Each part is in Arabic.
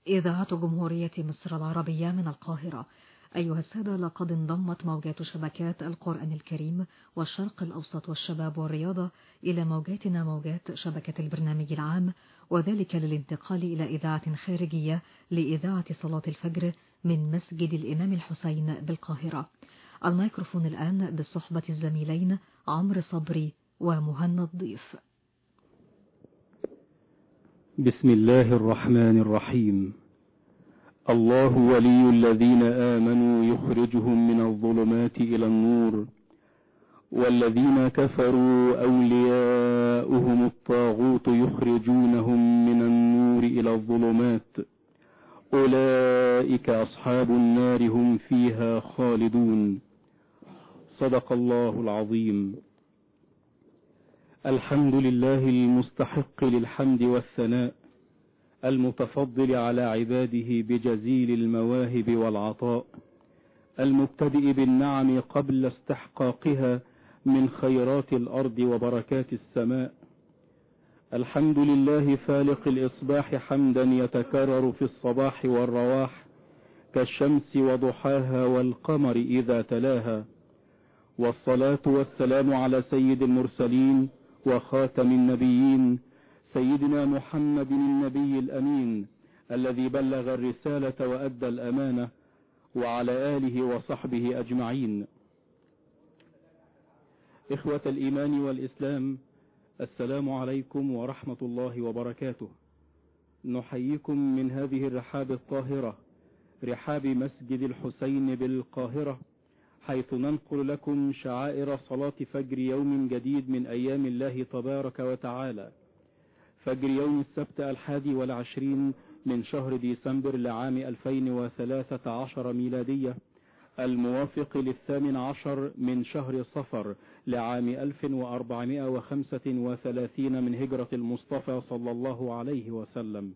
إذاعة جمهورية مصر العربية من القاهرة. أيها السادة، لقد انضمت موجات شبكات القرآن الكريم والشرق الأوسط والشباب والرياضة إلى موجاتنا، موجات شبكة البرنامج العام، وذلك للانتقال إلى إذاعة خارجية لإذاعة صلاة الفجر من مسجد الإمام الحسين بالقاهرة. الميكروفون الآن بصحبة الزميلين عمرو صبري ومهند ضيف. بسم الله الرحمن الرحيم. الله ولي الذين آمنوا يخرجهم من الظلمات إلى النور، والذين كفروا أولياؤهم الطاغوت يخرجونهم من النور إلى الظلمات، أولئك أصحاب النار هم فيها خالدون. صدق الله العظيم. الحمد لله المستحق للحمد والثناء، المتفضل على عباده بجزيل المواهب والعطاء، المبتدئ بالنعم قبل استحقاقها من خيرات الأرض وبركات السماء. الحمد لله فالق الإصباح حمدا يتكرر في الصباح والرواح، كالشمس وضحاها والقمر إذا تلاها. والصلاة والسلام على سيد المرسلين وخاتم النبيين، سيدنا محمد النبي الأمين الذي بلغ الرسالة وأدى الأمانة، وعلى آله وصحبه أجمعين. إخوة الإيمان والإسلام، السلام عليكم ورحمة الله وبركاته. نحييكم من هذه الرحاب الطاهرة، رحاب مسجد الحسين بالقاهرة، حيث ننقل لكم شعائر صلاة فجر يوم جديد من أيام الله تبارك وتعالى، فجر يوم السبت 21 من شهر ديسمبر لعام 2013 ميلادية، الموافق 18 من شهر صفر لعام 1435 من هجرة المصطفى صلى الله عليه وسلم.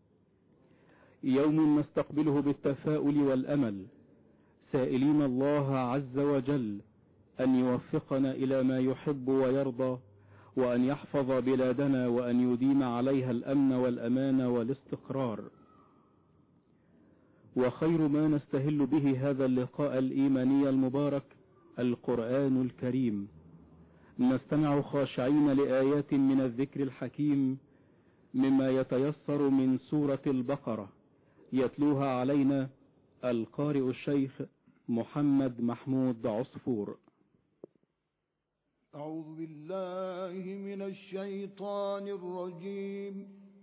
يوم نستقبله بالتفاؤل والأمل، سائلين الله عز وجل أن يوفقنا إلى ما يحب ويرضى، وأن يحفظ بلادنا، وأن يديم عليها الأمن والأمان والاستقرار. وخير ما نستهل به هذا اللقاء الإيماني المبارك القرآن الكريم. نستمع خاشعين لآيات من الذكر الحكيم مما يتيسر من سورة البقرة، يتلوها علينا القارئ الشيخ محمد محمود عصفور. أعوذ بالله من الشيطان الرجيم.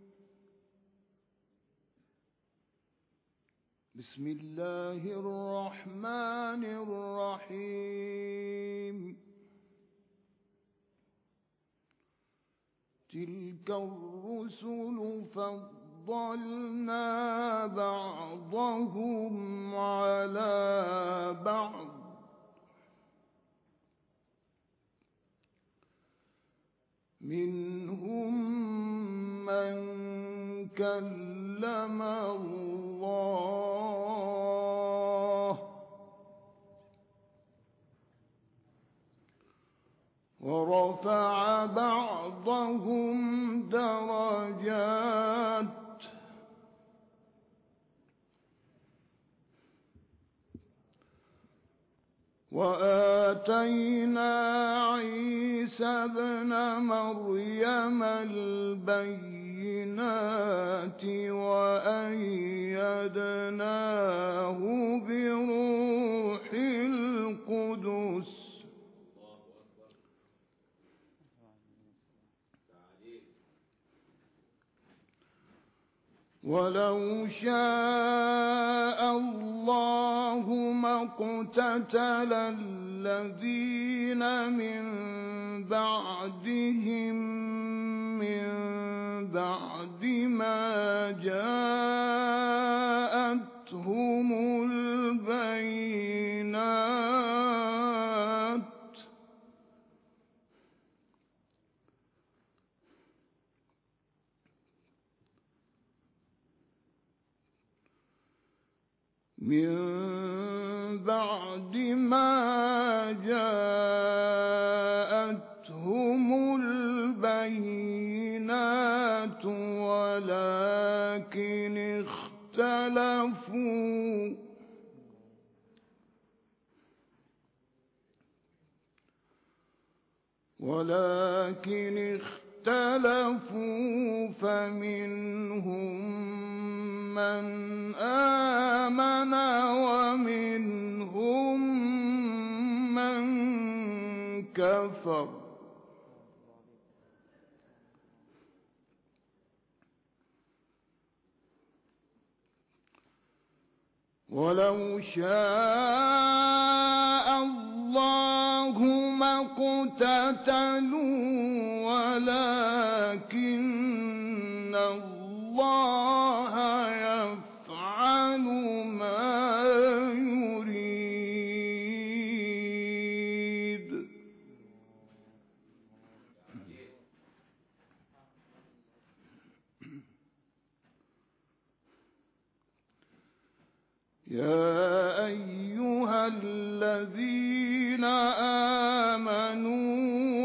بسم الله الرحمن الرحيم. تلك الرسل فضلنا بعضهم على بعض، منهم من كلم الله، ورفع بعضهم درجات، وآتينا عيسى ابن مريم البينات وأيدناه بروح القدس، ولو شاء الله ما اقتتل الذين من بعدهم من بعد ما جاءتهم البينات، من بعد ما جاءتهم البينات، ولكن اختلفوا فمنهم من آمن ومنهم من كفر ولو شاء الله ما اقتتلوا ولكن الله يفعل ما يريد. يا أيها الذين آمنوا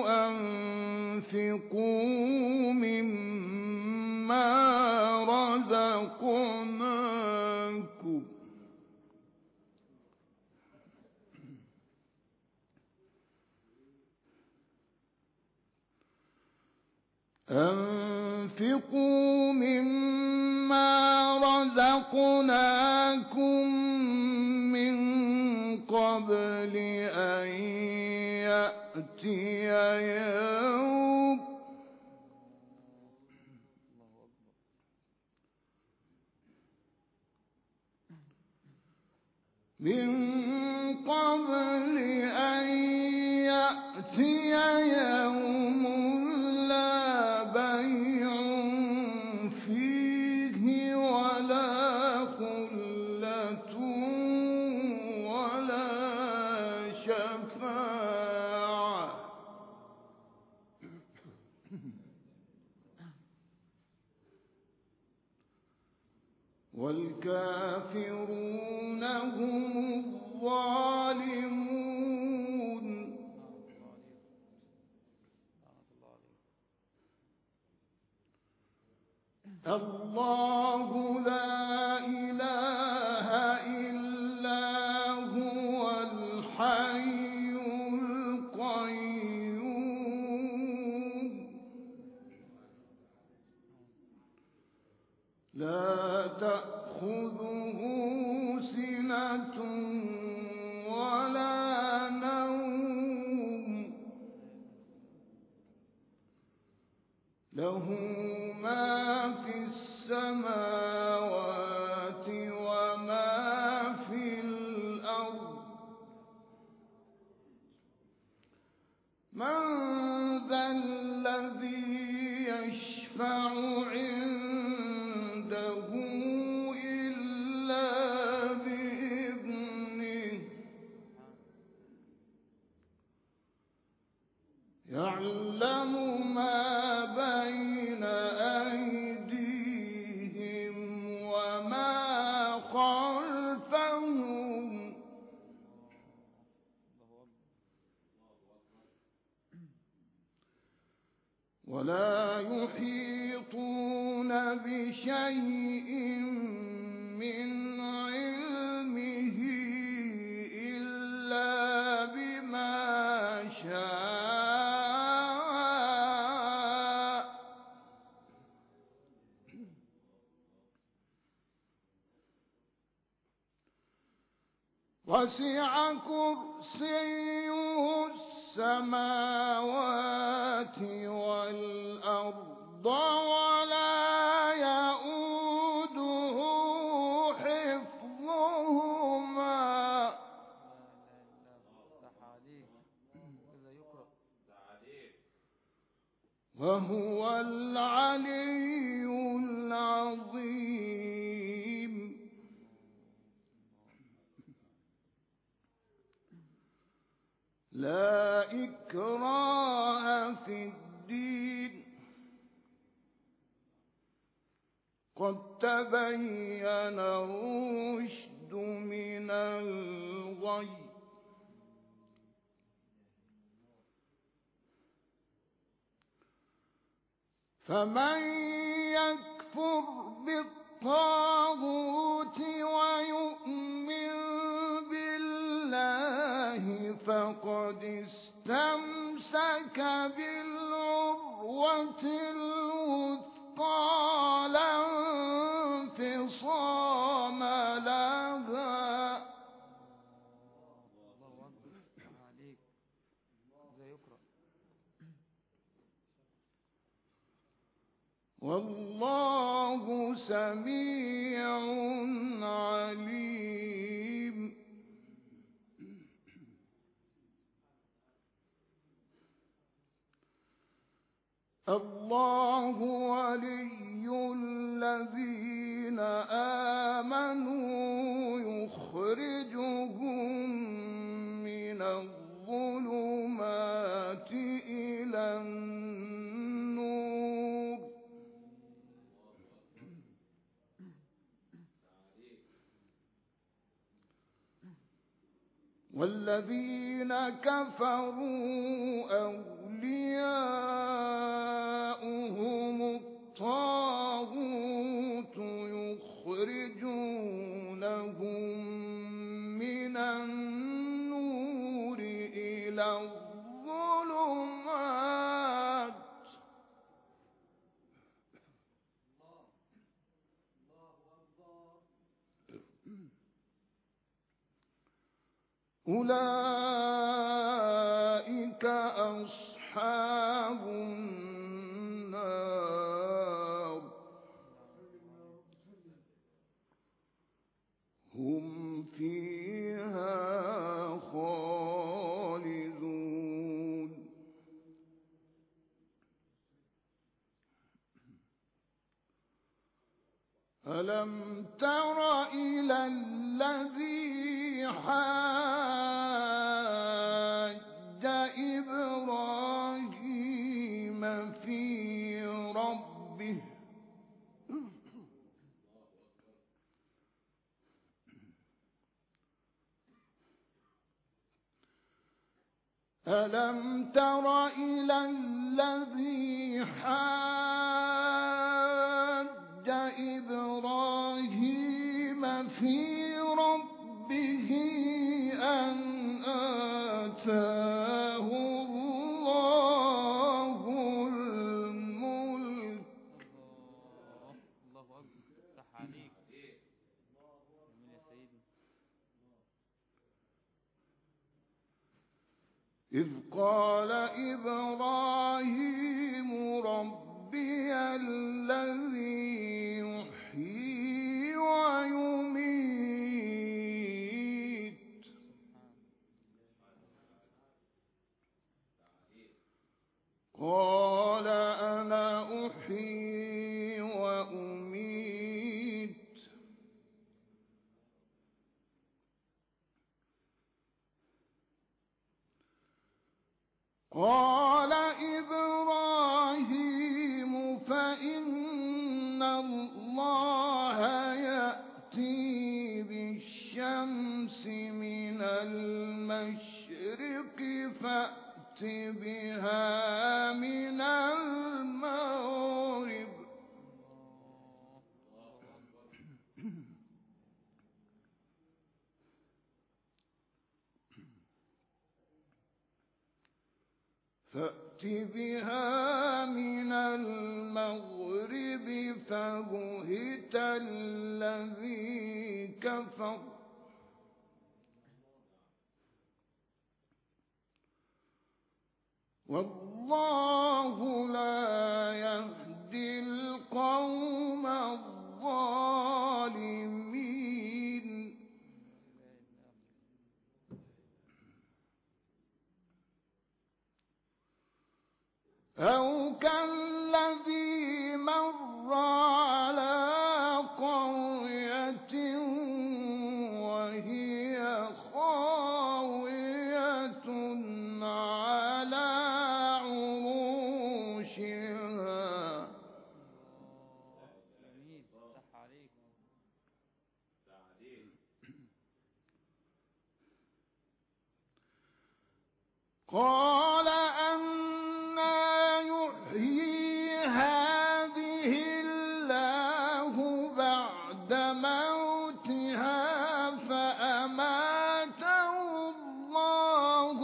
أنفقوا مما رزقناكم من قبل أن يأتي يوم لا بيع فيه ولا خلة ولا شفاعة والكافرون هم الظالمون. الله لا إله إلا هو الحي القيوم لا تأخذه سنة ولا نوم له ما في السماوات وما في الأرض من ذا الذي يشفع عنده إلا بإذنه يعلم ما بين أيديهم وما خلفهم ولا يحيطون بشيء من علمه إلا بما شاء وسع كرسيه السماوات والأرض ولا يؤوده حفظهما وهو العلي العظيم. لا إكراه في الدين قد تبين الرشد من الغي فمن يكفر بالطاغوت ويؤمن فقد استمسك بالعروة الوثقى لا انفصام لها. والله سميع عليم. الله ولي الذين آمنوا يخرجهم من الظلمات إلى النور والذين كفروا أولياؤهم الطاغوت يخرجونهم من النور إلى الظلمات أولئك أصحاب النار هم فيها خالدون. ألم تر إلى الذي حاج إبراهيم في ربه ألم تر إلى الذي حاج إبراهيم في ربه أن آتاه الله الملك. الله أكبر. افتح عليك. يا سيدي. إذ قال إبراهيم ربي الذي يحيي ويميت قال أنا أحيي وأميت قال إبراهيم فإن الله يأتي بالشمس من المشرق فأت بها من المغرب فأت بها من المغرب فبهت الذي كفر والله لا يهدي القوم الظالمين. أو كالذي مر على قرية وهي خاوية على عروشها قال أنى يحيي هذه الله بعد موتها فأماته الله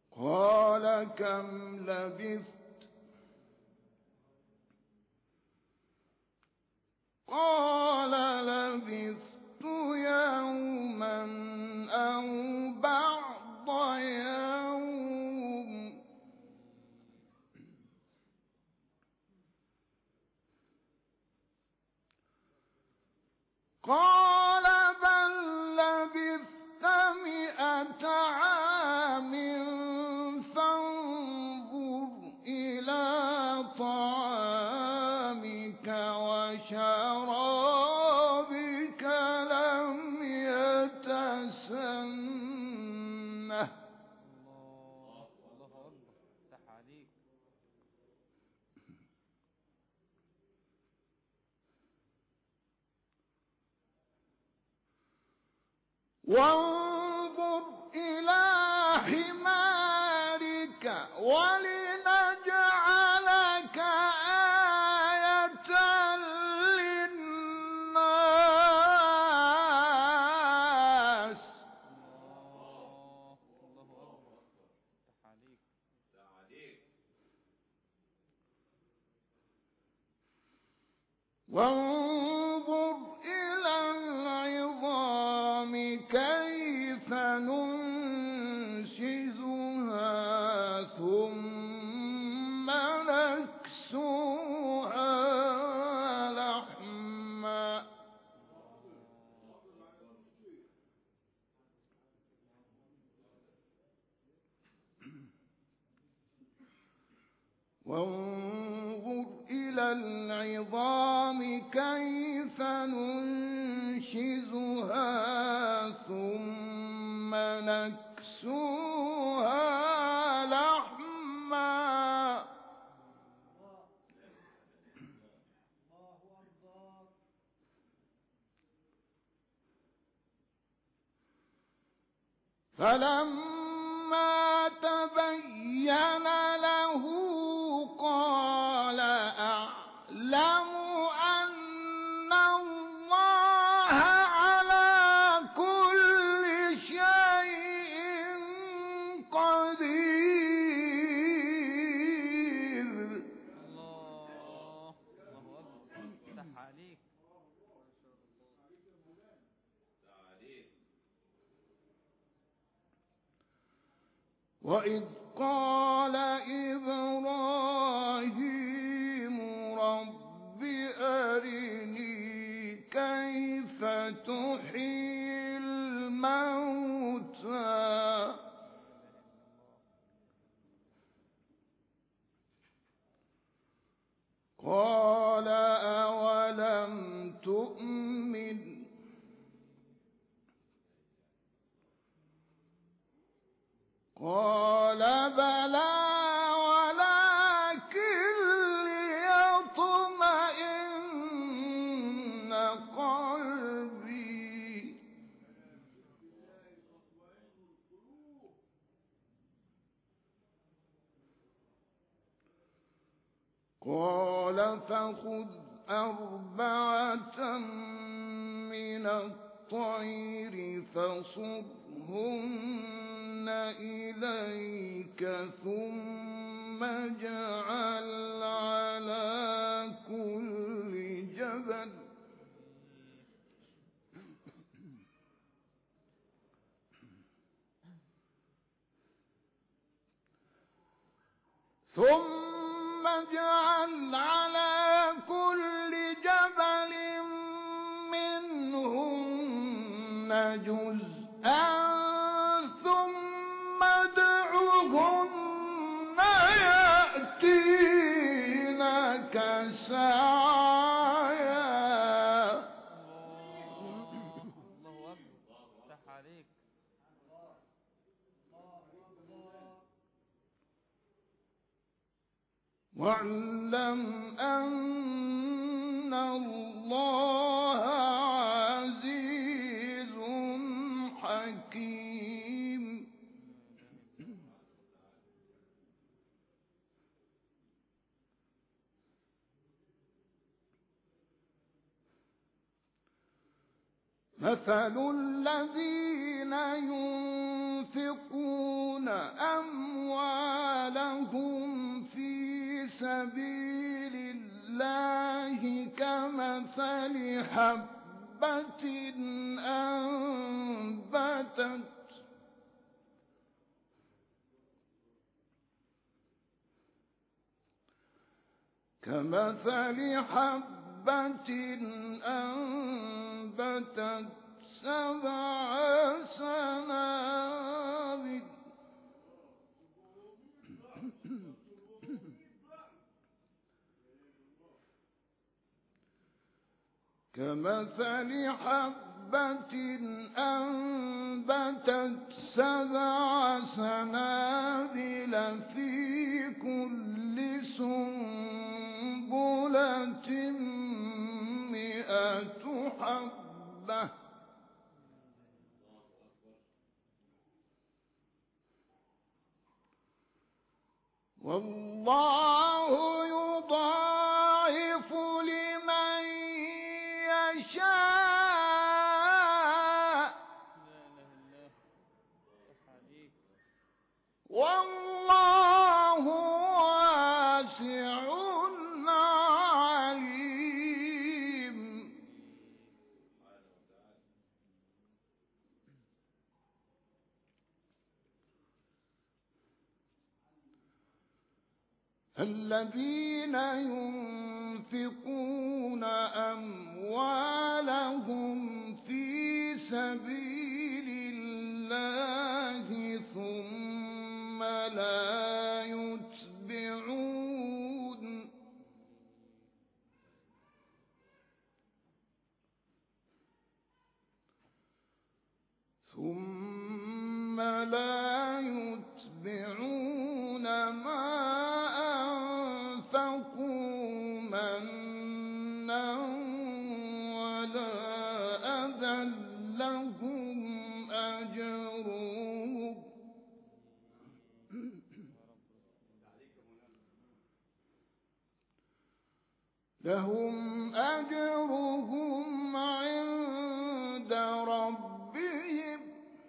قال كم لبثت قال لبثت يوما أو بعض يوم قال بل لبثت 100 عام فانظر إلى طعامك وشرابك لم يتسنه. الله أكبر، افتح عليك. وانظر إلى حمارك ولنجعلك آية للناس. الله أكبر، افتح عليك. وانظر إلى العظام كيف ننشزها ثم نكسوها لحما. وانظر إلى العظام كيف ننشزها ثم نكسوها لحما. فلما تبين له قال أعلم أن الله على كل شيء قدير. الله أكبر، افتح عليك. وإذ قال إبراهيم رب أرني كيف تحيي الموتى قال أولم تؤمن قال بلى ولكن ليطمئن قلبي قال فخذ 4 من الطير فصرهن إليك ثم اجعل على كل جبل منهن جزءا ثم ادعهن يأتينك سعيا. الله أكبر، افتح عليك. واعلم أن الله عزيز حكيم. مثل الذين ينفقون أموالهم سبيل الله كمثل حبة أنبتت 7 سنابل في كل سنبلة 100 حبة والله يضاعف لمن يشاء والله واسع عليم. الذين ينفقون أموالهم في سبيل الله ثم لا يتبعون ما أنفقوا منا ولا أذى لهم أجرهم عند ربهم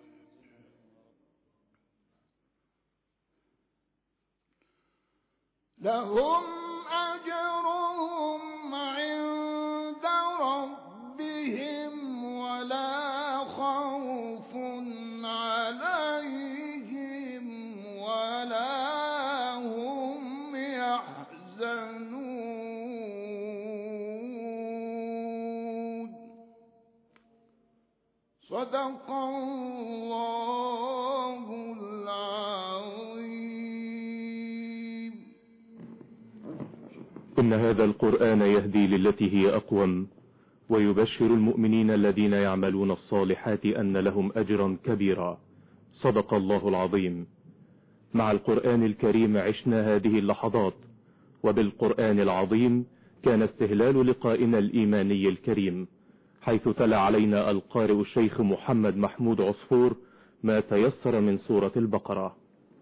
ولا خوف عليهم ولا هم يحزنون. صدق الله العظيم. إن هذا القرآن يهدي للتي هي أقوم ويبشر المؤمنين الذين يعملون الصالحات أن لهم أجرا كبيرا. صدق الله العظيم. مع القرآن الكريم عشنا هذه اللحظات، وبالقرآن العظيم كان استهلال لقائنا الإيماني الكريم، حيث تلا علينا القارئ الشيخ محمد محمود عصفور ما تيسر من سورة البقرة.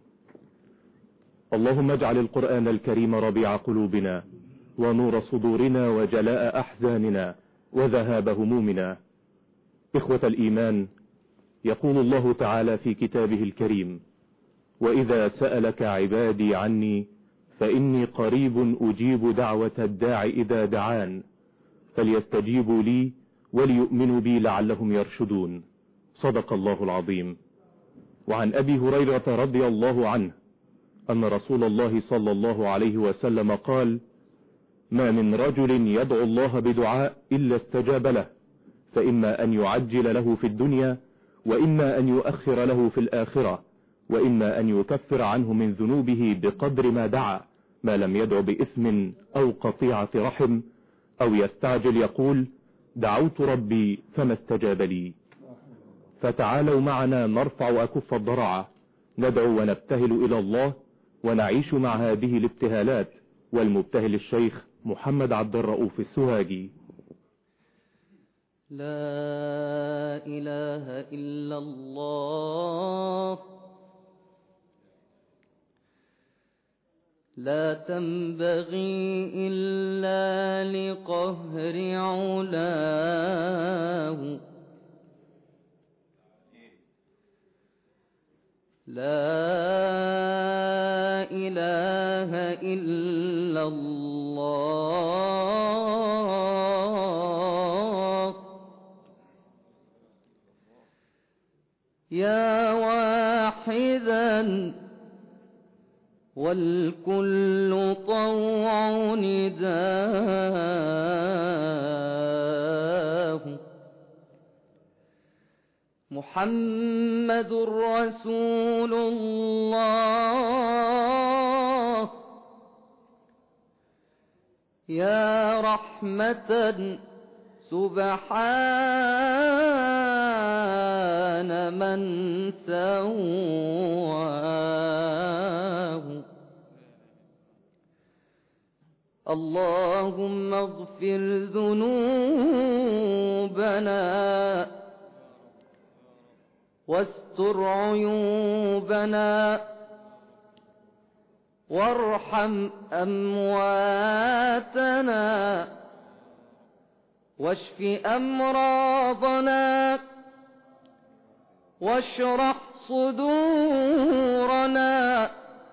اللهم اجعل القرآن الكريم ربيع قلوبنا ونور صدورنا وجلاء أحزاننا وذهاب همومنا. إخوة الإيمان، يقول الله تعالى في كتابه الكريم: وإذا سألك عبادي عني فإني قريب أجيب دعوة الداع إذا دعان فليستجيبوا لي وليؤمنوا بي لعلهم يرشدون. صدق الله العظيم. وعن أبي هريرة رضي الله عنه أن رسول الله صلى الله عليه وسلم قال: ما من رجل يدعو الله بدعاء إلا استجاب له، فإما أن يعجل له في الدنيا وإما أن يؤخر له في الآخرة، وإما أن يكفر عنه من ذنوبه بقدر ما دعا، ما لم يدع بإثم أو قطيعة رحم، أو يستعجل يقول: دعوت ربي فما استجاب لي. فتعالوا معنا نرفع أكف الضرعة، ندعو ونبتهل إلى الله ونعيش مع هذه الابتهالات. والمبتهل الشيخ محمد عبد الرؤوف السوهاجي. لا إله إلا الله، لا تنبغي إلا لقهر علاه، لا إله إلا إلا الله يا واحدا والكل طوع نداه محمد رسول الله يا رحمة سبحان من سواه اللهم اغفر ذنوبنا واستر عيوبنا وارحم أمواتنا واشف أمراضنا واشرح صدورنا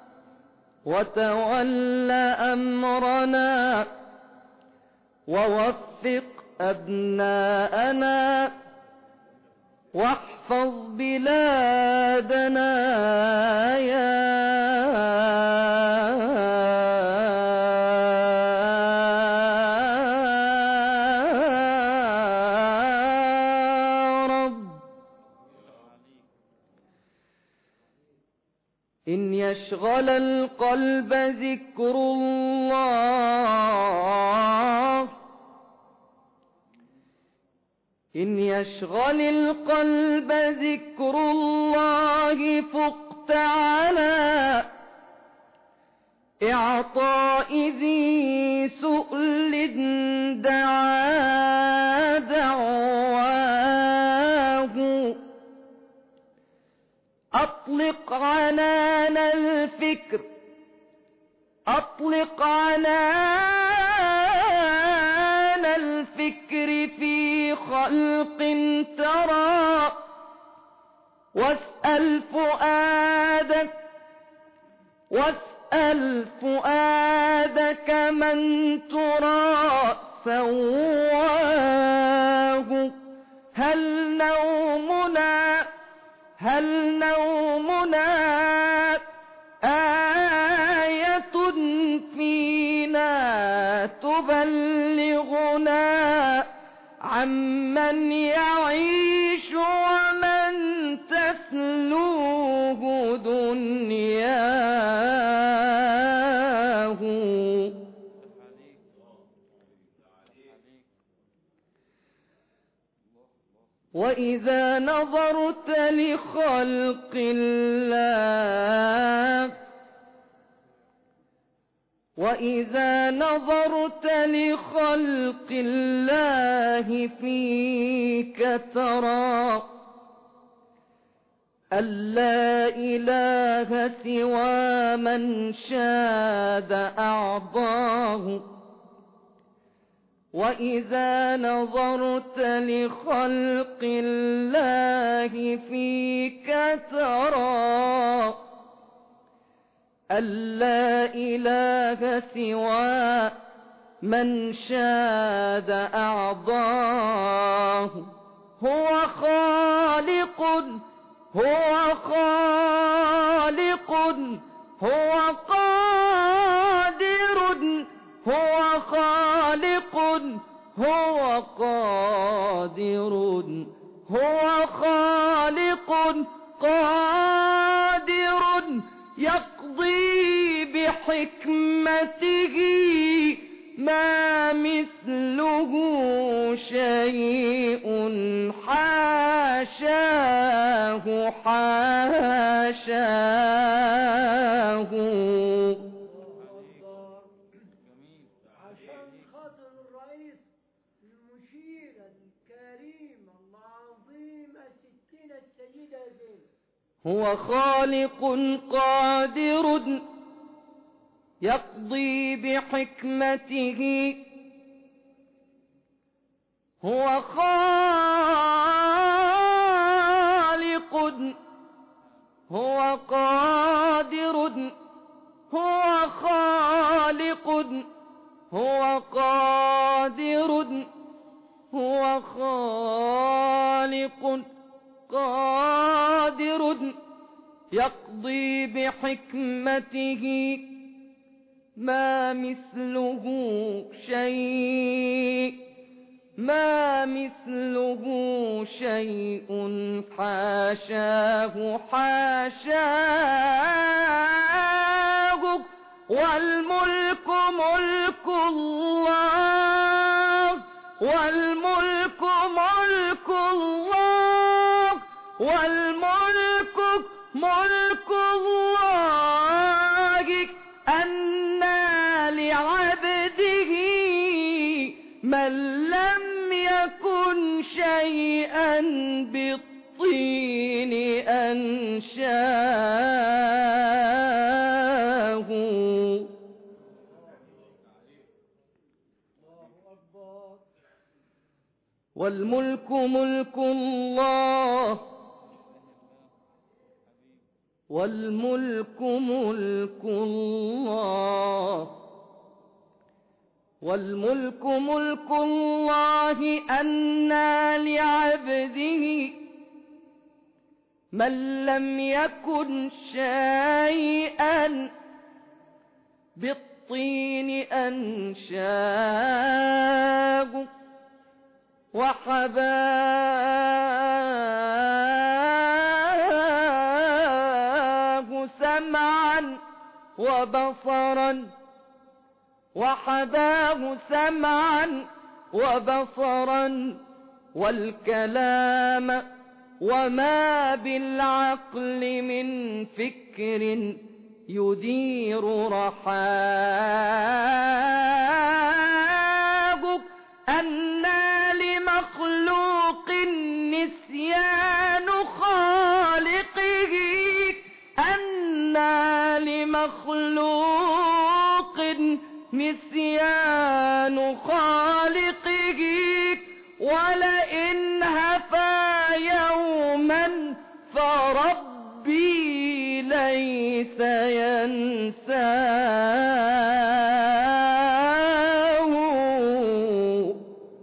وتول أمرنا ووفق أبناءنا واحفظ بلادنا يا رب إن يشغل القلب ذكر الله إن يشغل القلب ذكر الله فقت على إعطاء ذي سؤل دعا دعواه أطلق عنان الفكر أطلق عنان الفكر في خلق ترى واسأل فؤادك من ترى سواه هل نومنا آية فينا تبلغنا عمن يعيش ومن تسلوه دنياه وإذا نظرت لخلق الله وإذا نظرت لخلق الله فيك ترى أن لا إله سوى من شاد أعضاه وإذا نظرت لخلق الله فيك ترى أن لا إله سوى من شاد أعضاه هو خالق هو خالق هو قادر هو خالق هو قادر هو خالق قادر يقضي بحكمته ما مثله شيء حاشاه حاشاه عشان خاطر الرئيس المشير الكريم العظيم ستنا السيدة زينب هو خالق قادر يقضي بحكمته هو خالق هو قادر هو خالق هو قادر هو خالق قادر يقضي بحكمته ما مثله شيء ما مثله شيء حاشاه حاشاه والملك ملك الله والملك ملك الله والملك ملك الله أنى لعبده من لم يكن شيئا بالطين أنشاه والملك ملك الله والملك ملك الله والملك ملك الله أنى لعبده من لم يكن شيئا بالطين أنشاه وحباه سمعا وبصرا وحباه سمعا وبصرا والكلام وما بالعقل من فكر يدير رحاه أنى لمخلوق نسيان خالقه أنى لمخلوق نسيان خالقه ولئن هفى يوما فربي ليس ينساه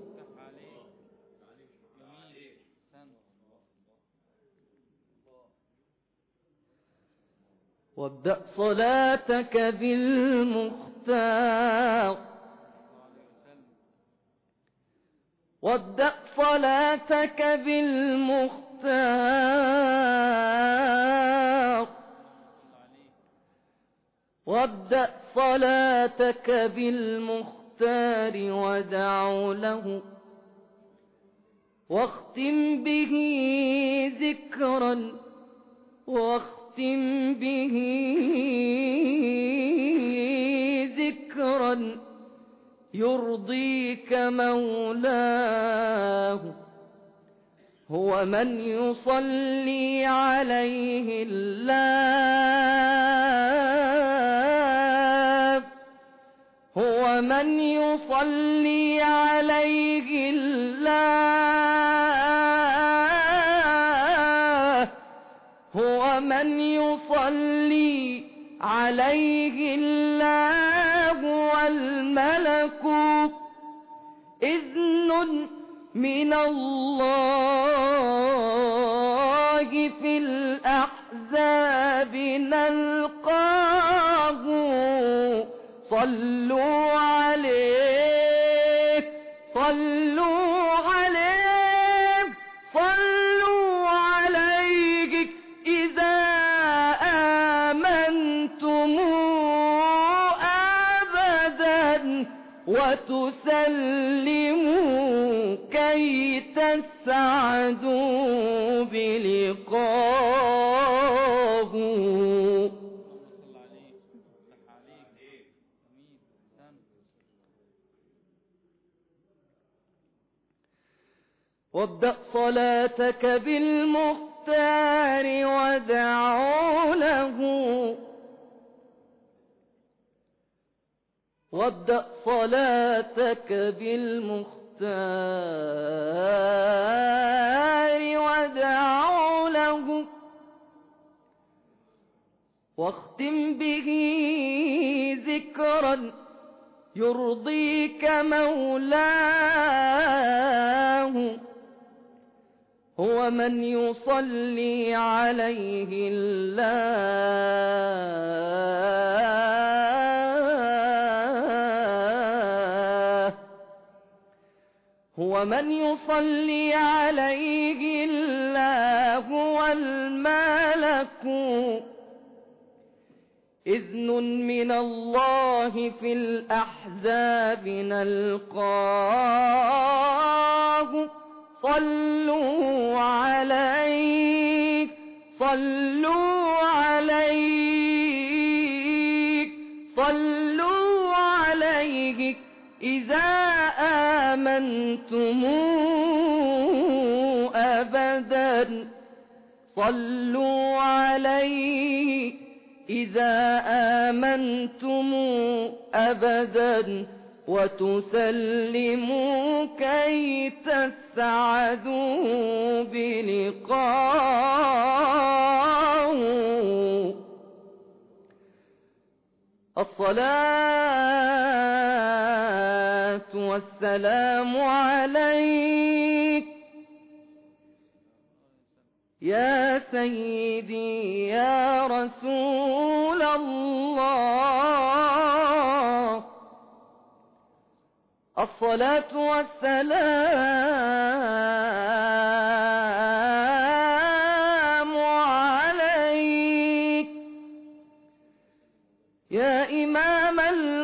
وابدأ صلاتك بالمختار وابدأ صلاتك بالمختار وابدأ صلاتك بالمختار ودع له واختم به ذكرا واختم به ذكرا يرضيك مولاه هو من يصلي عليه الله هو من يصلي عليه الله هو من يصلي عليه الله والملك إذن من الله في الأحزاب نلقاه صلوا عليه صلوا عليه صلوا عليه إذا آمنتم أبدا وتسلموا كي تسعدوا بلقاه وابدأ صلاتك بالمختار ودع له وابدأ صلاتك بالمختار ودع له واختم به ذكرا يرضيك مولاه هو من يصلي عليه الله هو من يصلي عليه الله والملك إذن من الله في الأحزاب نلقاه صلوا عليه صلوا عليه صلوا عليه إذا آمنتم أبدا صلوا عليه إذا آمنتم أبدا وتسلموا كي تسعدوا بلقاه الصلاة والسلام عليك يا سيدي يا رسول الله الصلاة والسلام عليك يا إمام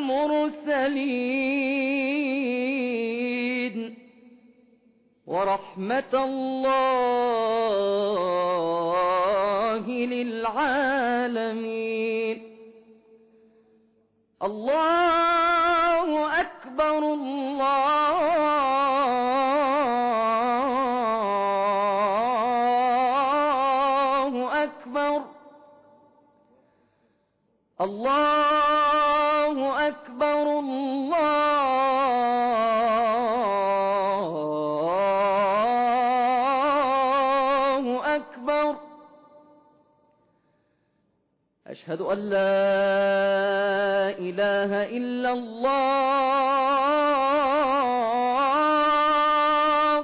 المرسلين ورحمة الله للعالمين الله أكبر الله أكبر الله أكبر الله أكبر أشهد أن لا إله إلا الله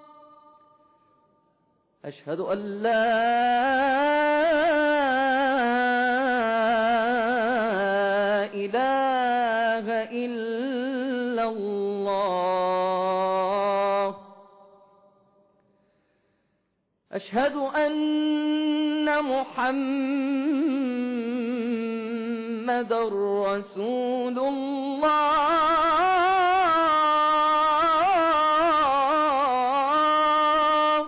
أشهد أن لا إله إلا الله أشهد أن محمد رسول الله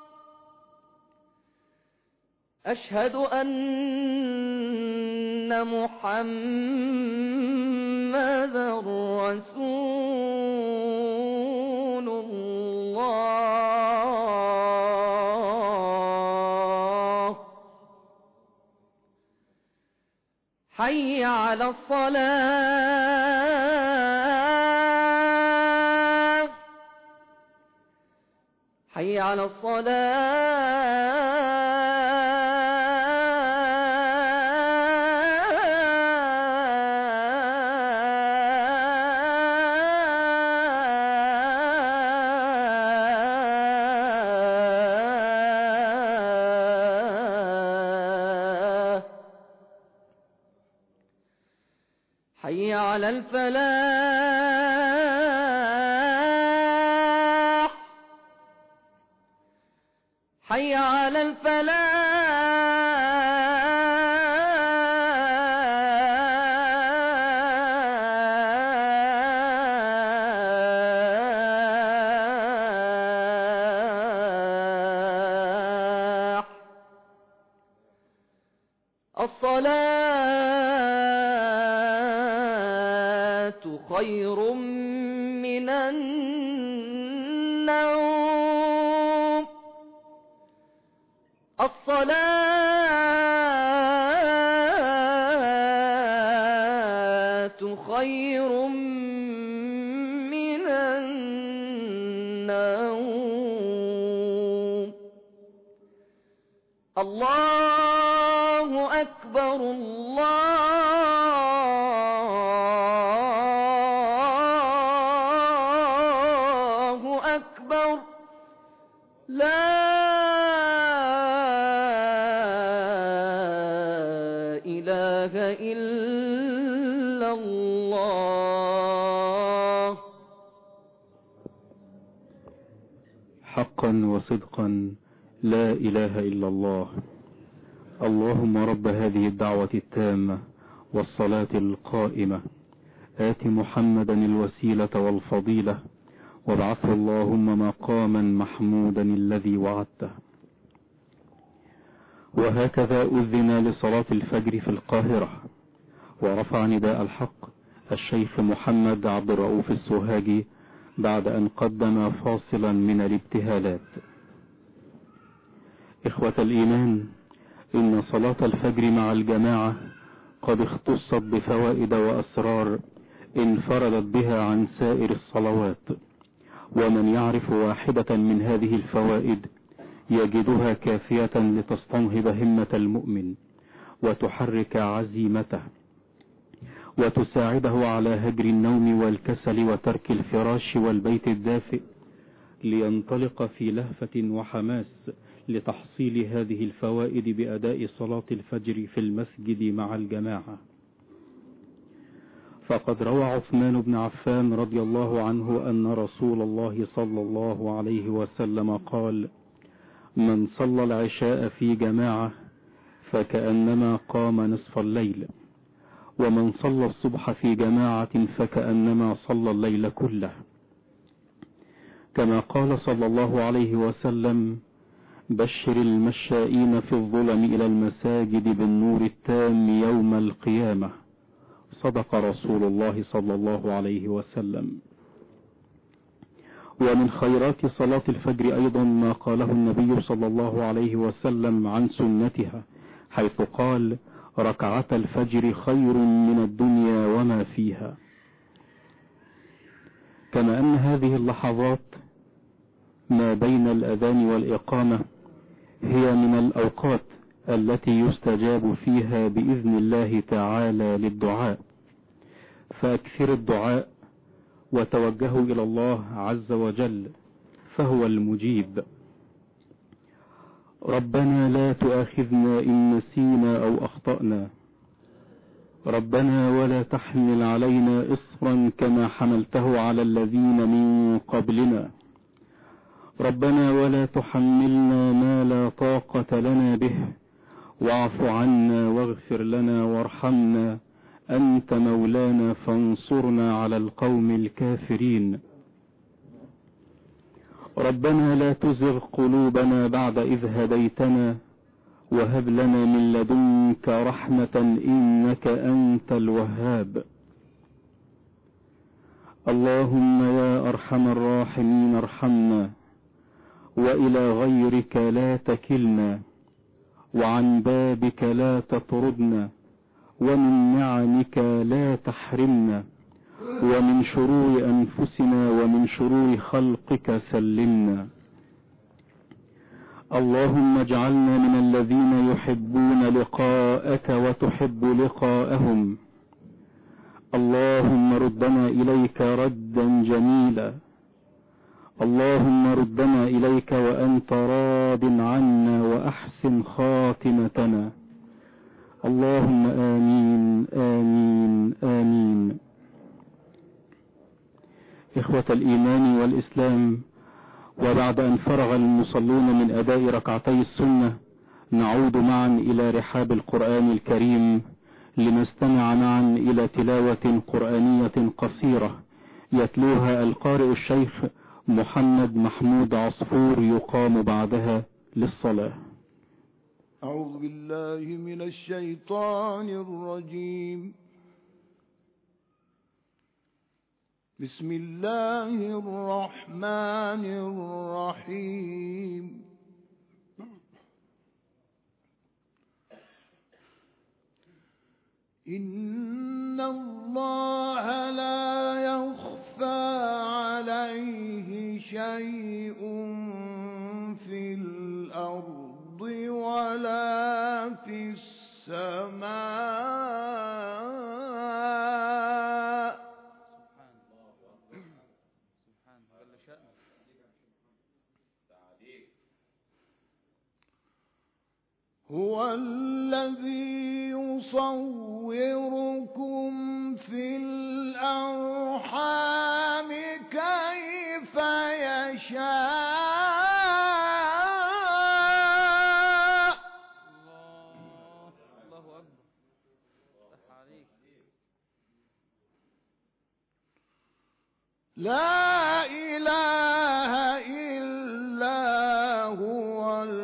أشهد أن محمد رسول الله حي على الصلاة حي على الصلاة حي على الفلاح حي على الفلاح الصلاة خير من النوم الصلاة خير من النوم الله أكبر الله أكبر لا إله إلا الله. حقا وصدقا لا إله إلا الله. اللهم رب هذه الدعوة التامة والصلاة القائمة آت محمدا الوسيلة والفضيلة وابعثه اللهم مقاما محمودا الذي وعدته. وهكذا أذن لصلاة الفجر في القاهرة، ورفع نداء الحق الشيخ محمد عبد الرؤوف السوهاجي بعد أن قدم فاصلا من الابتهالات. إخوة الإيمان، إن صلاة الفجر مع الجماعة قد اختصت بفوائد وأسرار انفردت بها عن سائر الصلوات، ومن يعرف واحدة من هذه الفوائد يجدها كافية لتستنهض همة المؤمن وتحرك عزيمته وتساعده على هجر النوم والكسل وترك الفراش والبيت الدافئ لينطلق في لهفة وحماس لتحصيل هذه الفوائد بأداء صلاة الفجر في المسجد مع الجماعة. فقد روى عثمان بن عفان رضي الله عنه أن رسول الله صلى الله عليه وسلم قال: من صلى العشاء في جماعة فكأنما قام نصف الليل، ومن صلى الصبح في جماعة فكأنما صلى الليل كله. كما قال صلى الله عليه وسلم: بشر المشائين في الظلم إلى المساجد بالنور التام يوم القيامة. صدق رسول الله صلى الله عليه وسلم. ومن خيرات صلاة الفجر أيضا ما قاله النبي صلى الله عليه وسلم عن سنتها، حيث قال: ركعة الفجر خير من الدنيا وما فيها. كما أن هذه اللحظات ما بين الأذان والإقامة هي من الأوقات التي يستجاب فيها بإذن الله تعالى للدعاء، فأكثر الدعاء وتوجهوا إلى الله عز وجل فهو المجيب. ربنا لا تؤاخذنا إن نسينا أو أخطأنا، ربنا ولا تحمل علينا إصرا كما حملته على الذين من قبلنا، ربنا ولا تحملنا ما لا طاقة لنا به، واعف عنا واغفر لنا وارحمنا، أنت مولانا فانصرنا على القوم الكافرين. ربنا لا تزغ قلوبنا بعد إذ هديتنا وهب لنا من لدنك رحمة إنك أنت الوهاب. اللهم يا أرحم الراحمين ارحمنا، وإلى غيرك لا تكلنا، وعن بابك لا تطردنا، ومن نعمك لا تحرمنا، ومن شرور أنفسنا ومن شرور خلقك سلمنا. اللهم اجعلنا من الذين يحبون لقاءك وتحب لقاءهم. اللهم ردنا إليك ردا جميلا، اللهم ردنا إليك وأنت راض عنا وأحسن خاتمتنا. اللهم آمين آمين آمين. إخوة الإيمان والإسلام، وبعد أن فرغ المصلون من أداء ركعتي السنة نعود معا إلى رحاب القرآن الكريم لنستمع معا إلى تلاوة قرآنية قصيرة يتلوها القارئ الشيخ محمد محمود عصفور، يقام بعدها للصلاة. أعوذ بالله من الشيطان الرجيم. بسم الله الرحمن الرحيم. إن الله لا يخفى عليه شيء في الأرض ولا في السماء. السماء. سبحان جل شأنه. هو الذي يصوركم في الأرحام كيف يشاء. الله أكبر. افتح عليك. لا إله إلا هو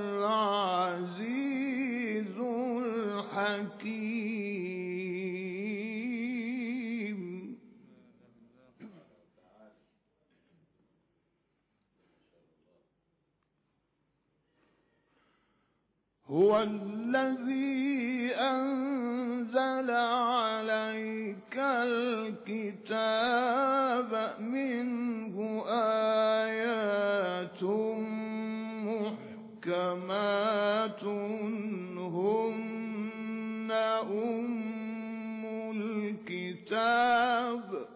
العزيز الحكيم. هو الذي أنزل عليك الكتاب منه آيات محكمات هن أم الكتاب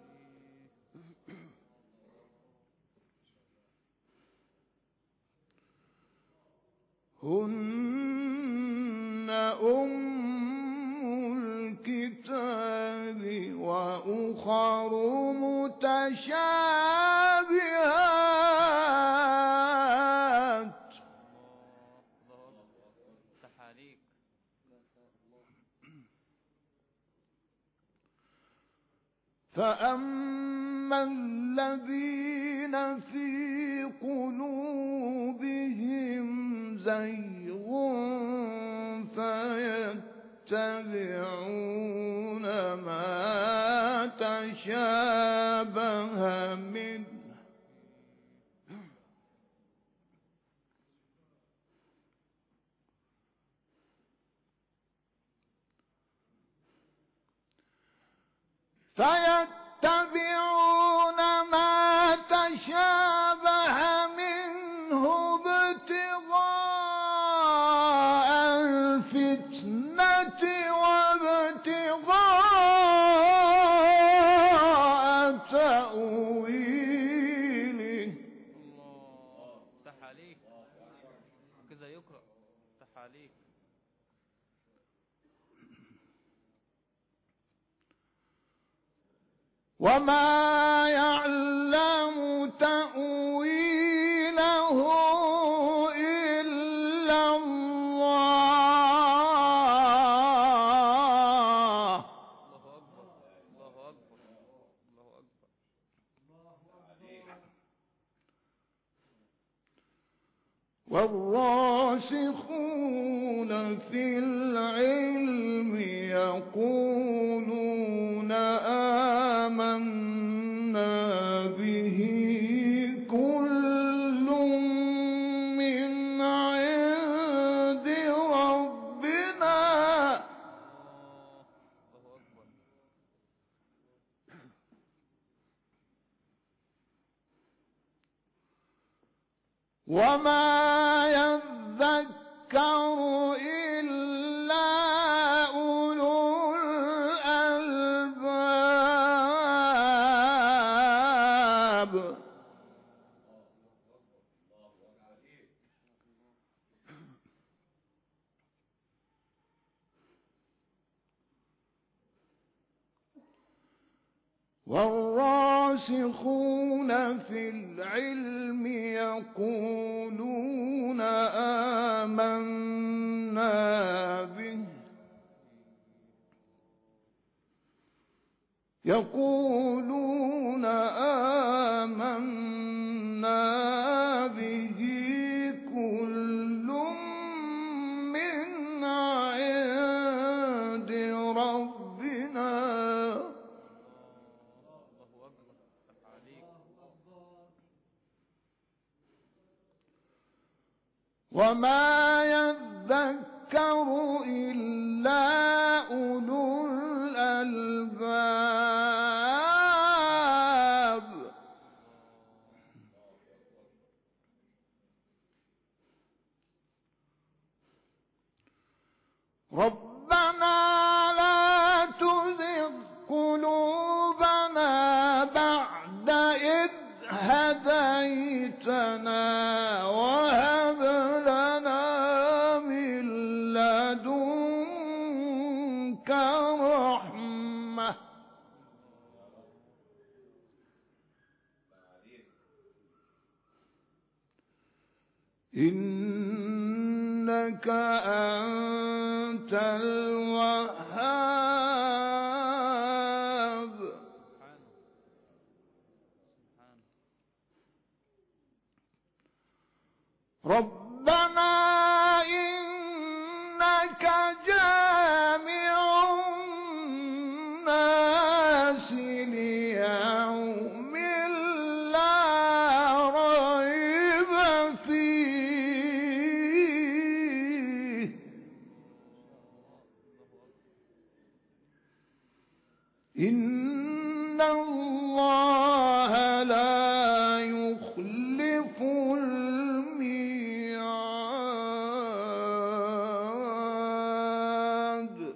وأخر متشابهات. افتح عليك. فأما الذين في قلوبهم زيغ فيتبعون ما تشابه منه ابتغاء الفتنة وابتغاء تأويله. الله افتح عليك. كذا يقرأ. افتح عليك. وما يعلم تأويله إلا الله. الله أكبر. الله أكبر. الله أكبر. والراسخون في العلم يقولون آمنا به كل من عند ربنا. الله أكبر. وما يذكر إلا أولو الألباب. والراسخون في العلم يقولون آمنا به كل من عند ربنا. وما يذكر إلا أولو الألباب. ربنا رحمة إنك أنت الوهاب ربنا إنك جامع الناس ليوم لا ريب فيه إن الله لا يخلف الميعاد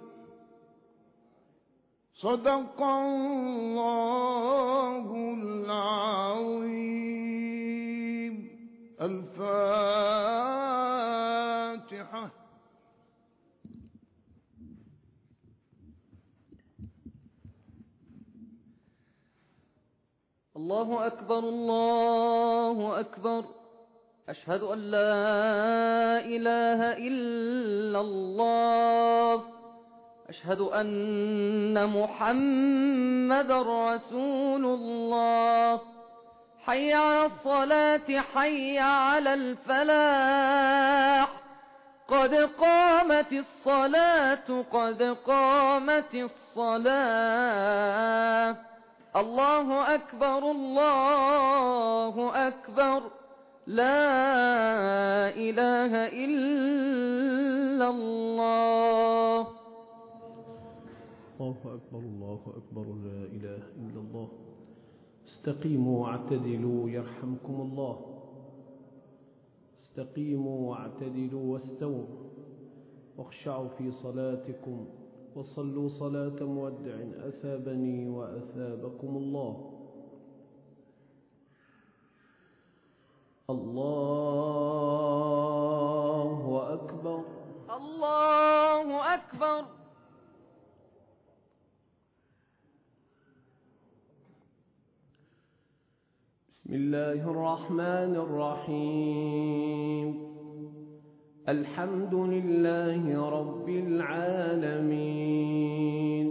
صدق الله العظيم الفاتحة الله أكبر الله أكبر أشهد أن لا إله إلا الله أشهد أن محمد رسول الله حي على الصلاة حي على الفلاح قد قامت الصلاة قد قامت الصلاة الله أكبر الله أكبر لا إله إلا الله الله أكبر لا إله إلا الله استقيموا واعتدلوا يرحمكم الله استقيموا واعتدلوا واستووا واخشعوا في صلاتكم وصلوا صلاة مودع أثابني وأثابكم الله الله أكبر الله أكبر بسم الله الرحمن الرحيم الحمد لله رب العالمين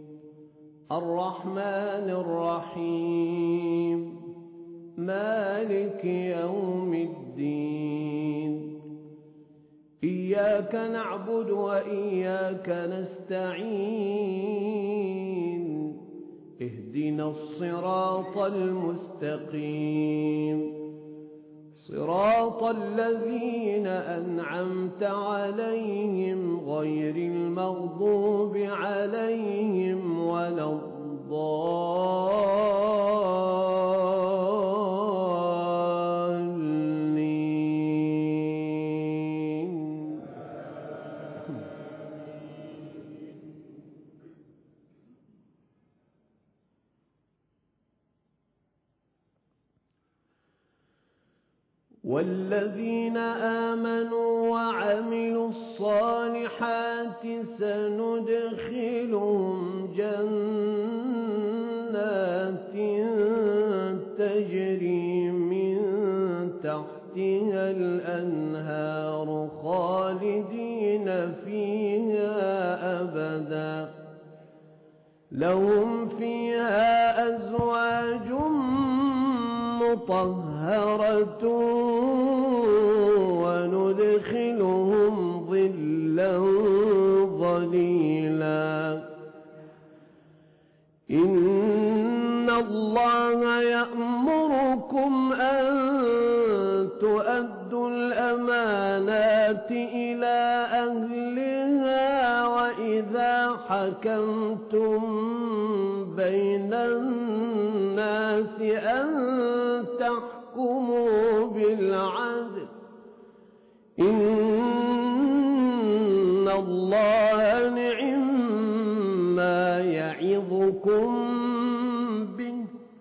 الرحمن الرحيم مالك يوم الدين إياك نعبد وإياك نستعين اهدنا الصراط المستقيم صراط الذين أنعمت عليهم غير المغضوب عليهم ولا الضالين والذين آمنوا وعملوا الصالحات سندخلهم جنات تجري من تحتها الأنهار خالدين فيها أبدا لهم فيها أزواج مطهرة وندخلهم ظلا ظليلا إن الله يأمركم أن تؤدوا الأمانات إلى أهلها وإذا حكمتم بين الناس أن تحكموا بالعدل إن الله نعما يعظكم به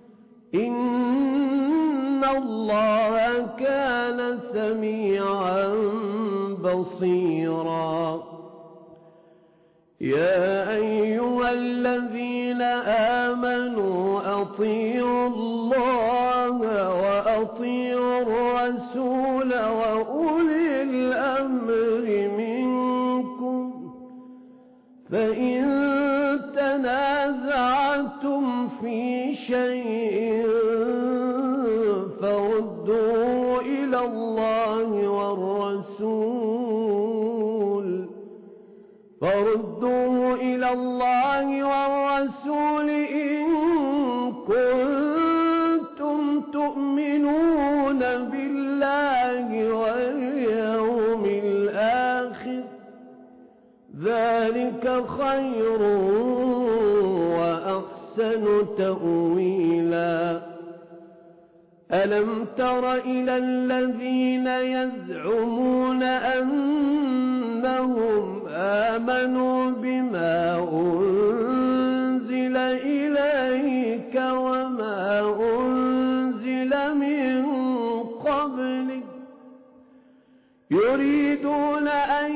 إن الله كان سميعا بصيرا يا أيها الذين آمنوا أطيعوا الله وأطيعوا الرسول وأولي الأمر منكم فإن تنازعتم في شيء فردوه إلى الله والرسول إن كنتم تؤمنون بالله واليوم الآخر ذلك خير وأحسن تأويلا ألم تر إلى الذين يزعمون أنهم آمنوا بما أنزل إليك وما أنزل من قبلك يريدون أن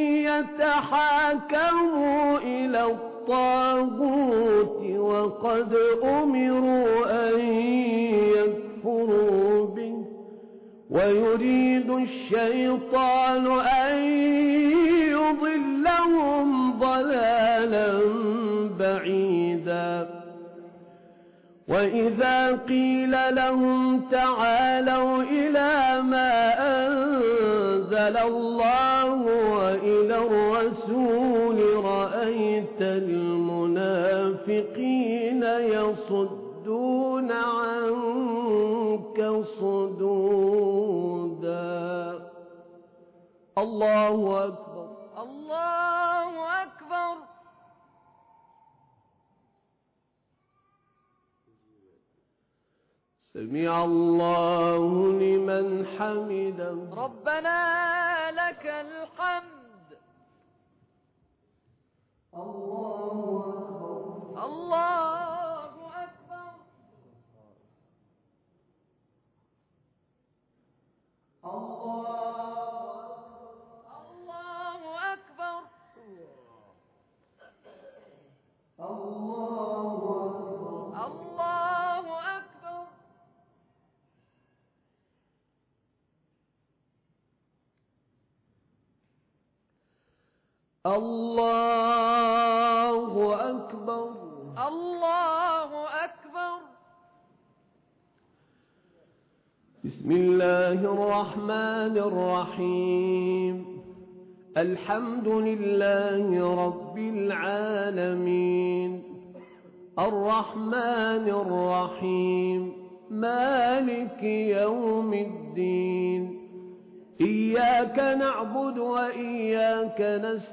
يتحاكموا إلى الطاغوت وقد أمروا أن يكفروا به ويريد الشيطان أن يضلهم ضلالا بعيدا وإذا قيل لهم تعالوا إلى ما أنزل الله وإلى الرسول رأيت المنافقين يصدون عنك صدودا الله أكبر الله أكبر. سمع الله لمن حمده ربنا لك الحمد. الله أكبر الله أكبر. الله أكبر. الله أكبر. الله أكبر. الله أكبر. بسم الله الرحمن الرحيم الحمد لله رب العالمين الرحمن الرحيم مالك يوم الدين إياك نعبد وإياك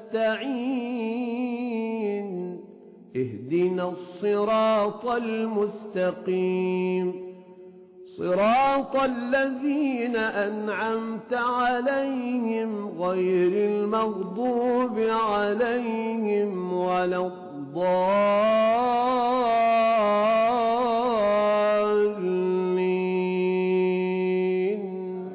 نستعين اهدنا الصراط المستقيم صراط الذين أنعمت عليهم غير المغضوب عليهم ولا الضالين.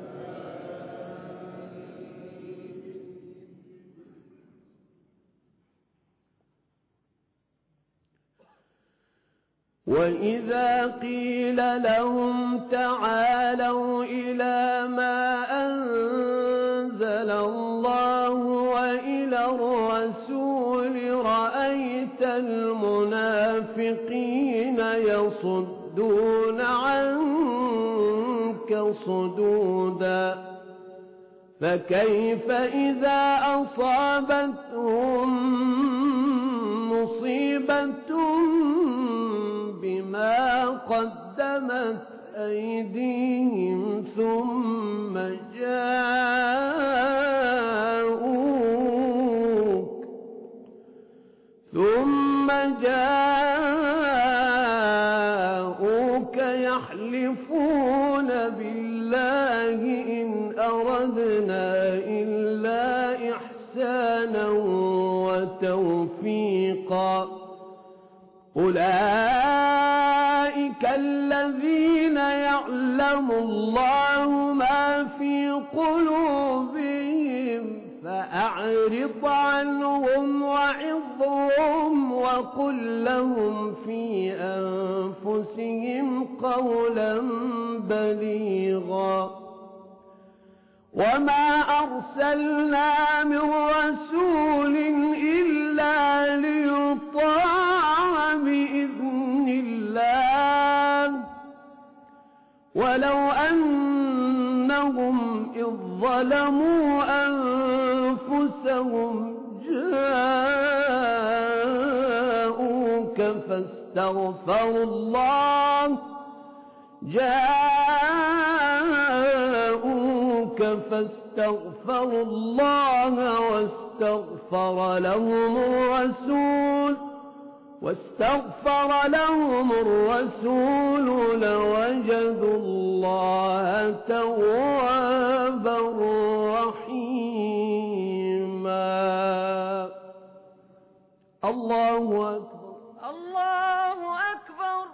وإذا قيل لهم تعالوا إلى ما أنزل الله وإلى الرسول رأيت المنافقين يصدون عنك صدودا فكيف إذا أصابتهم مصيبة بما قدمت أيديهم ثم جاءوك يحلفون بالله إن أردنا إلا إحسانا وتوفيقا أولئك الذين يعلم الله ما في قلوبهم فأعلم فأعرض عنهم وعظهم وقل لهم في أنفسهم قولا بليغا وما أرسلنا من رسول إلا ليطاع بإذن الله ولو أنهم إذ ظلموا أنفسهم جاءوك فاستغفروا الله واستغفر لهم الرسول لوجدوا الله توابا رحيما. الله أكبر. الله أكبر.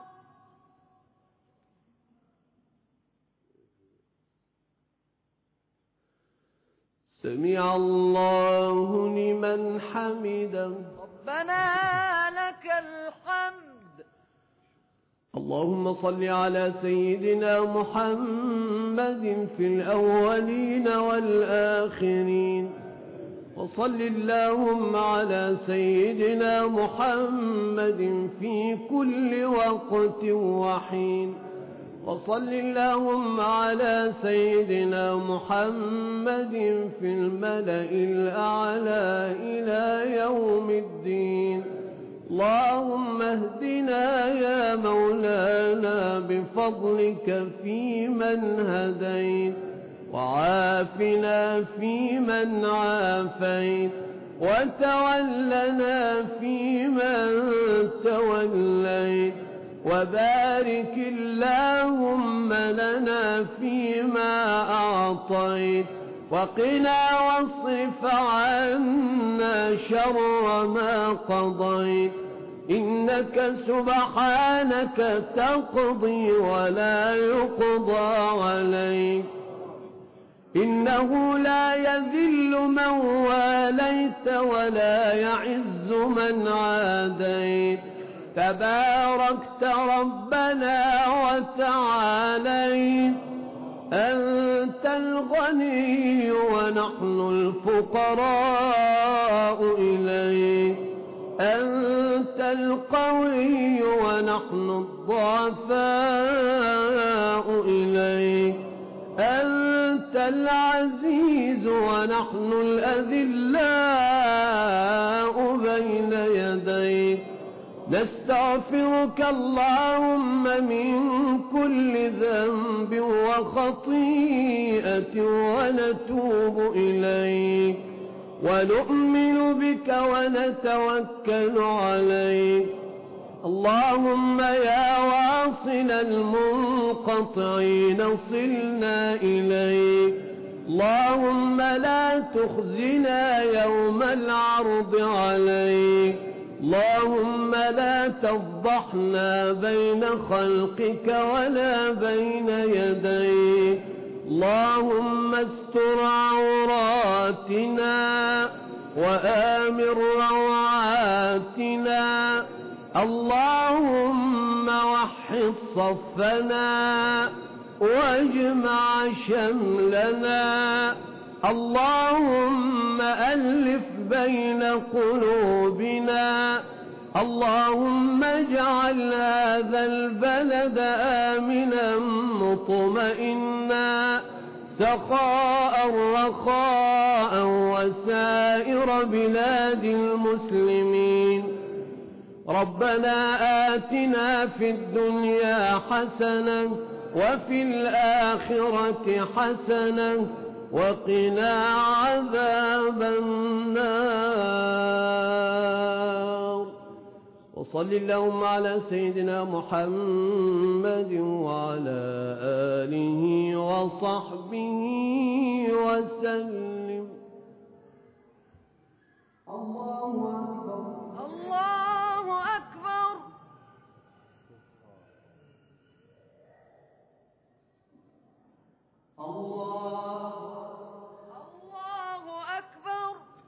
سمع الله لمن حمده. ربنا لك الحمد. اللهم صل على سيدنا محمد في الأولين والآخرين وصل اللهم على سيدنا محمد في كل وقت وحين وصل اللهم على سيدنا محمد في الملأ الأعلى إلى يوم الدين. اللهم اهدنا يا مولانا بفضلك فيمن هديت وعافنا فيمن عافيت وتولنا فيمن توليت وبارك اللهم لنا فيما أعطيت وقنا واصرف عنا شر ما قضيت إنك سبحانك تقضي ولا يقضى عليك إنه لا يذل من واليت ولا يعز من عاديت تباركت ربنا وتعاليت أنت الغني ونحن الفقراء إليك أنت القوي ونحن الضعفاء إليك أنت العزيز ونحن الأذلاء بين يديك نستغفرك اللهم من كل ذنب وخطيئة ونتوب إليك ونؤمن بك ونتوكل عليك اللهم يا واصل المنقطعين صلنا إليك اللهم لا تخزنا يوم العرض عليك اللهم لا تفضحنا بين خلقك ولا بين يديك اللهم استر عوراتنا وآمن روعاتنا اللهم وحد صفنا واجمع شملنا اللهم ألف بين قلوبنا اللهم اجعل هذا البلد آمنا مطمئنا سخاء رخاء وسائر بلاد المسلمين ربنا آتنا في الدنيا حسنة وفي الآخرة حسنة وقنا عذاب النار وصل اللهم على سيدنا محمد وعلى آله وصحبه وسلم الله أكبر الله أكبر الله أكبر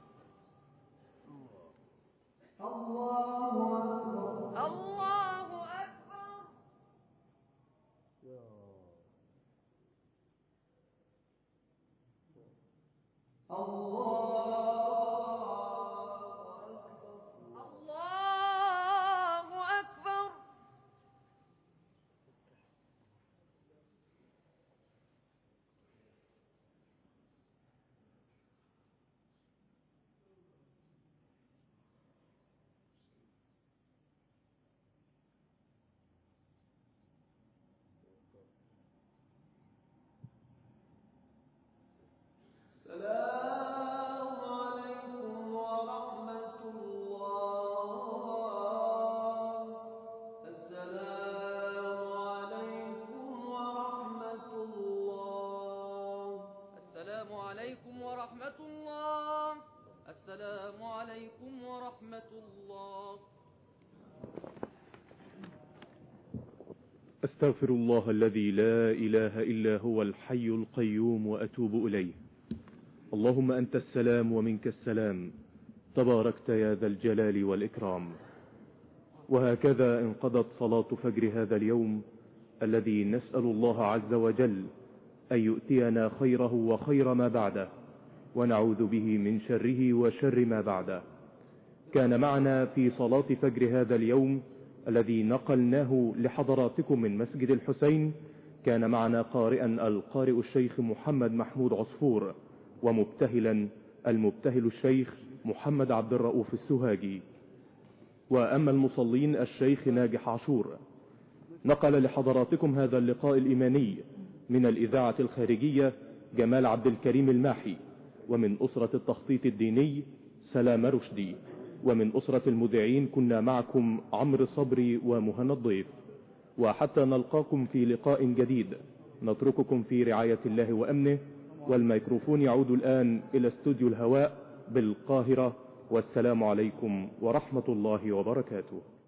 أستغفر الله الذي لا إله إلا هو الحي القيوم وأتوب إليه. اللهم أنت السلام ومنك السلام، تباركت يا ذا الجلال والإكرام. وهكذا انقضت صلاة فجر هذا اليوم الذي نسأل الله عز وجل أن يؤتينا خيره وخير ما بعده، ونعوذ به من شره وشر ما بعده. كان معنا في صلاة فجر هذا اليوم الذي نقلناه لحضراتكم من مسجد الحسين، كان معنا قارئا القارئ الشيخ محمد محمود عصفور، ومبتهلا المبتهل الشيخ محمد عبد الرؤوف السوهاجي. وأما المصلين الشيخ ناجح عاشور. نقل لحضراتكم هذا اللقاء الإيماني من الإذاعة الخارجية جمال عبد الكريم الماحي، ومن أسرة التخطيط الديني سلام رشدي، ومن أسرة المذيعين كنا معكم عمرو صبري ومهنا الضيف. وحتى نلقاكم في لقاء جديد نترككم في رعاية الله وأمنه، والميكروفون يعود الآن إلى استوديو الهواء بالقاهرة، والسلام عليكم ورحمة الله وبركاته.